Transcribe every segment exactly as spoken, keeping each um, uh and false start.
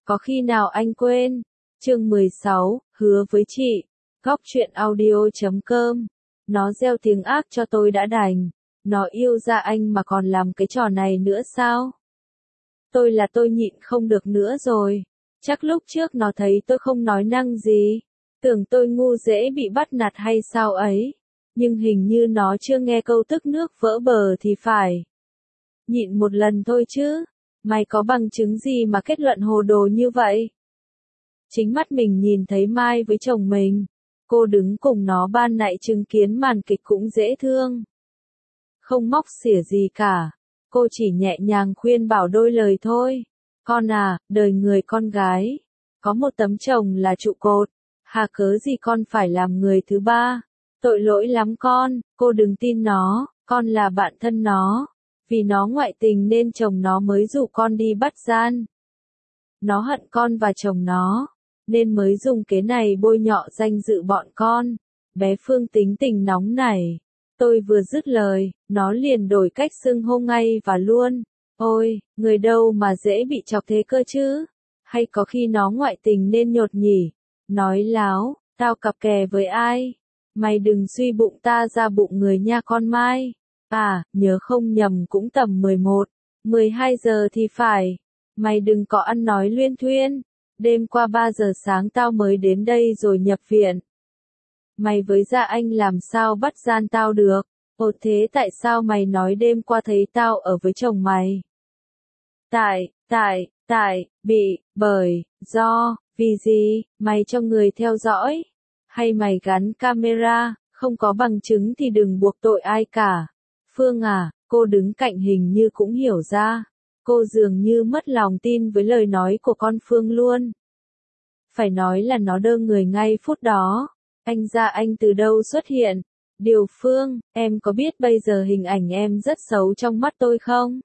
Có khi nào anh quên? Chương mười sáu, hứa với chị. Góc truyện audio chấm com. Nó gieo tiếng ác cho tôi đã đành. Nó yêu ra anh mà còn làm cái trò này nữa sao? Tôi là tôi nhịn không được nữa rồi. Chắc lúc trước nó thấy tôi không nói năng gì. Tưởng tôi ngu dễ bị bắt nạt hay sao ấy. Nhưng hình như nó chưa nghe câu tức nước vỡ bờ thì phải. Nhịn một lần thôi chứ. Mày có bằng chứng gì mà kết luận hồ đồ như vậy? Chính mắt mình nhìn thấy Mai với chồng mình. Cô đứng cùng nó ban nãy chứng kiến màn kịch cũng dễ thương. Không móc xỉa gì cả. Cô chỉ nhẹ nhàng khuyên bảo đôi lời thôi. Con à, đời người con gái. Có một tấm chồng là trụ cột. Hà cớ gì con phải làm người thứ ba. Tội lỗi lắm con, cô đừng tin nó, con là bạn thân nó. Vì nó ngoại tình nên chồng nó mới rủ con đi bắt gian. Nó hận con và chồng nó, nên mới dùng kế này bôi nhọ danh dự bọn con. Bé Phương tính tình nóng nảy. Tôi vừa dứt lời, nó liền đổi cách xưng hô ngay và luôn. Ôi, người đâu mà dễ bị chọc thế cơ chứ? Hay có khi nó ngoại tình nên nhột nhỉ? Nói láo, tao cặp kè với ai? Mày đừng suy bụng ta ra bụng người nha con Mai. À, nhớ không nhầm cũng tầm mười một, mười hai giờ thì phải. Mày đừng có ăn nói luyên thuyên. Đêm qua ba giờ sáng tao mới đến đây rồi nhập viện. Mày với Dạ Anh làm sao bắt gian tao được? Ồ thế tại sao mày nói đêm qua thấy tao ở với chồng mày? Tại, tại, tại, bị, bởi, do, vì gì, mày cho người theo dõi? Hay mày gắn camera, không có bằng chứng thì đừng buộc tội ai cả. Phương à, cô đứng cạnh hình như cũng hiểu ra. Cô dường như mất lòng tin với lời nói của con Phương luôn. Phải nói là nó đơ người ngay phút đó. Anh Dạ Anh từ đâu xuất hiện? Điều Phương, em có biết bây giờ hình ảnh em rất xấu trong mắt tôi không?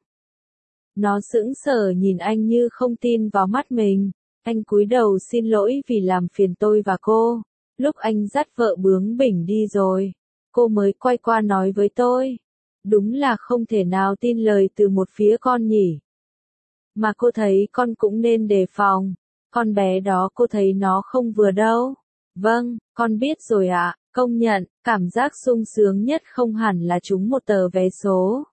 Nó sững sờ nhìn anh như không tin vào mắt mình. Anh cúi đầu xin lỗi vì làm phiền tôi và cô. Lúc anh dắt vợ bướng bỉnh đi rồi, cô mới quay qua nói với tôi. Đúng là không thể nào tin lời từ một phía con nhỉ. Mà cô thấy con cũng nên đề phòng. Con bé đó cô thấy nó không vừa đâu. Vâng, con biết rồi ạ, công nhận, cảm giác sung sướng nhất không hẳn là trúng một tờ vé số.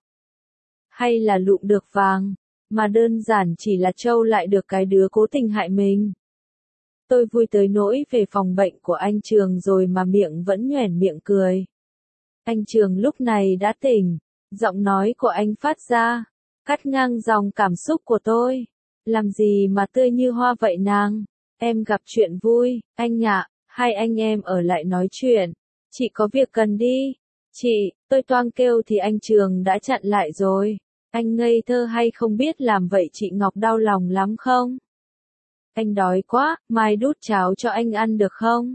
Hay là lụm được vàng, mà đơn giản chỉ là trâu lại được cái đứa cố tình hại mình. Tôi vui tới nỗi về phòng bệnh của anh Trường rồi mà miệng vẫn nhoẻn miệng cười. Anh Trường lúc này đã tỉnh, giọng nói của anh phát ra, cắt ngang dòng cảm xúc của tôi. Làm gì mà tươi như hoa vậy nàng? Em gặp chuyện vui, anh ạ, hai anh em ở lại nói chuyện. Chị có việc cần đi. Chị, tôi toang kêu thì anh Trường đã chặn lại rồi. Anh ngây thơ hay không biết làm vậy chị Ngọc đau lòng lắm không? Anh đói quá, mai đút cháo cho anh ăn được không?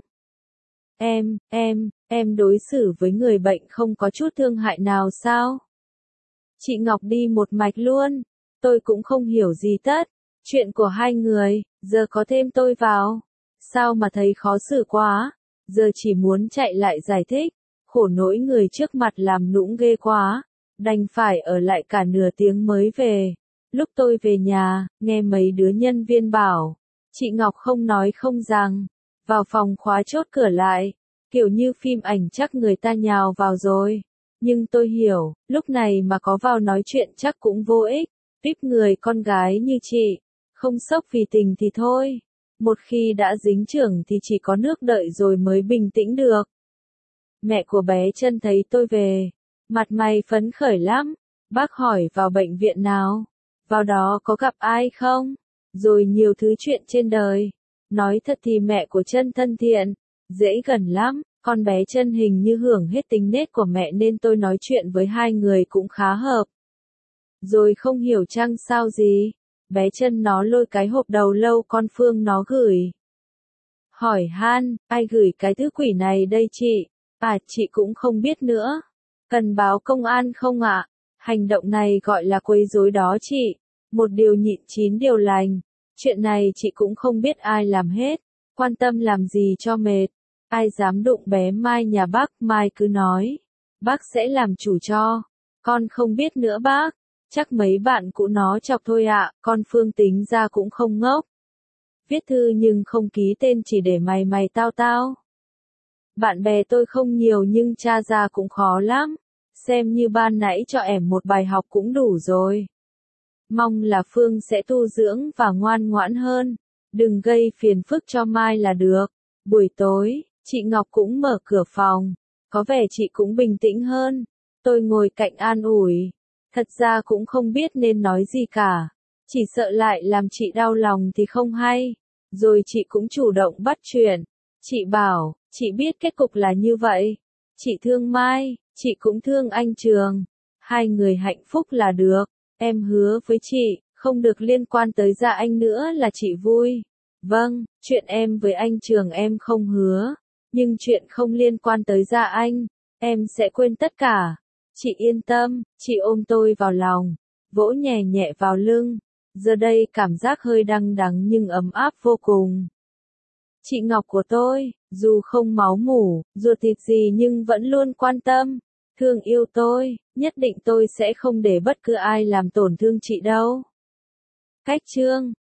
Em, em, em đối xử với người bệnh không có chút thương hại nào sao? Chị Ngọc đi một mạch luôn. Tôi cũng không hiểu gì tất. Chuyện của hai người, giờ có thêm tôi vào. Sao mà thấy khó xử quá? Giờ chỉ muốn chạy lại giải thích. Khổ nỗi người trước mặt làm nũng ghê quá. Đành phải ở lại cả nửa tiếng mới về. Lúc tôi về nhà, nghe mấy đứa nhân viên bảo. Chị Ngọc không nói không rằng. Vào phòng khóa chốt cửa lại. Kiểu như phim ảnh chắc người ta nhào vào rồi. Nhưng tôi hiểu, lúc này mà có vào nói chuyện chắc cũng vô ích. Vip người con gái như chị. Không sốc vì tình thì thôi. Một khi đã dính chưởng thì chỉ có nước đợi rồi mới bình tĩnh được. Mẹ của bé Trân thấy tôi về. Mặt mày phấn khởi lắm. Bác hỏi vào bệnh viện nào? Vào đó có gặp ai không? Rồi nhiều thứ chuyện trên đời. Nói thật thì mẹ của Trân thân thiện. Dễ gần lắm. Con bé Trân hình như hưởng hết tính nết của mẹ nên tôi nói chuyện với hai người cũng khá hợp. Rồi không hiểu chăng sao gì. Bé Trân nó lôi cái hộp đầu lâu con Phương nó gửi. Hỏi han, ai gửi cái thứ quỷ này đây chị? À, chị cũng không biết nữa. Cần báo công an không ạ? Hành động này gọi là quấy rối đó chị. Một điều nhịn chín điều lành. Chuyện này chị cũng không biết ai làm hết. Quan tâm làm gì cho mệt. Ai dám đụng bé Mai nhà bác, Mai cứ nói. Bác sẽ làm chủ cho. Con không biết nữa bác. Chắc mấy bạn cũ nó chọc thôi ạ, con Phương tính ra cũng không ngốc. viết thư nhưng không ký tên chỉ để mày mày tao tao. Bạn bè tôi không nhiều nhưng tra ra cũng khó lắm, xem như ban nãy cho em một bài học cũng đủ rồi. Mong là Phương sẽ tu dưỡng và ngoan ngoãn hơn, đừng gây phiền phức cho Mai là được. Buổi tối, chị Ngọc cũng mở cửa phòng, có vẻ chị cũng bình tĩnh hơn. Tôi ngồi cạnh an ủi, thật ra cũng không biết nên nói gì cả, chỉ sợ lại làm chị đau lòng thì không hay. Rồi chị cũng chủ động bắt chuyện, chị bảo, chị biết kết cục là như vậy. Chị thương Mai, chị cũng thương anh Trường. Hai người hạnh phúc là được. Em hứa với chị, không được liên quan tới Dạ Anh nữa là chị vui. Vâng, chuyện em với anh Trường em không hứa. Nhưng chuyện không liên quan tới Dạ Anh, em sẽ quên tất cả. Chị yên tâm, chị ôm tôi vào lòng, vỗ nhẹ nhẹ vào lưng. Giờ đây cảm giác hơi đắng đắng nhưng ấm áp vô cùng. Chị Ngọc của tôi, dù không máu mủ, ruột thịt gì nhưng vẫn luôn quan tâm, thương yêu tôi, nhất định tôi sẽ không để bất cứ ai làm tổn thương chị đâu. Cách chương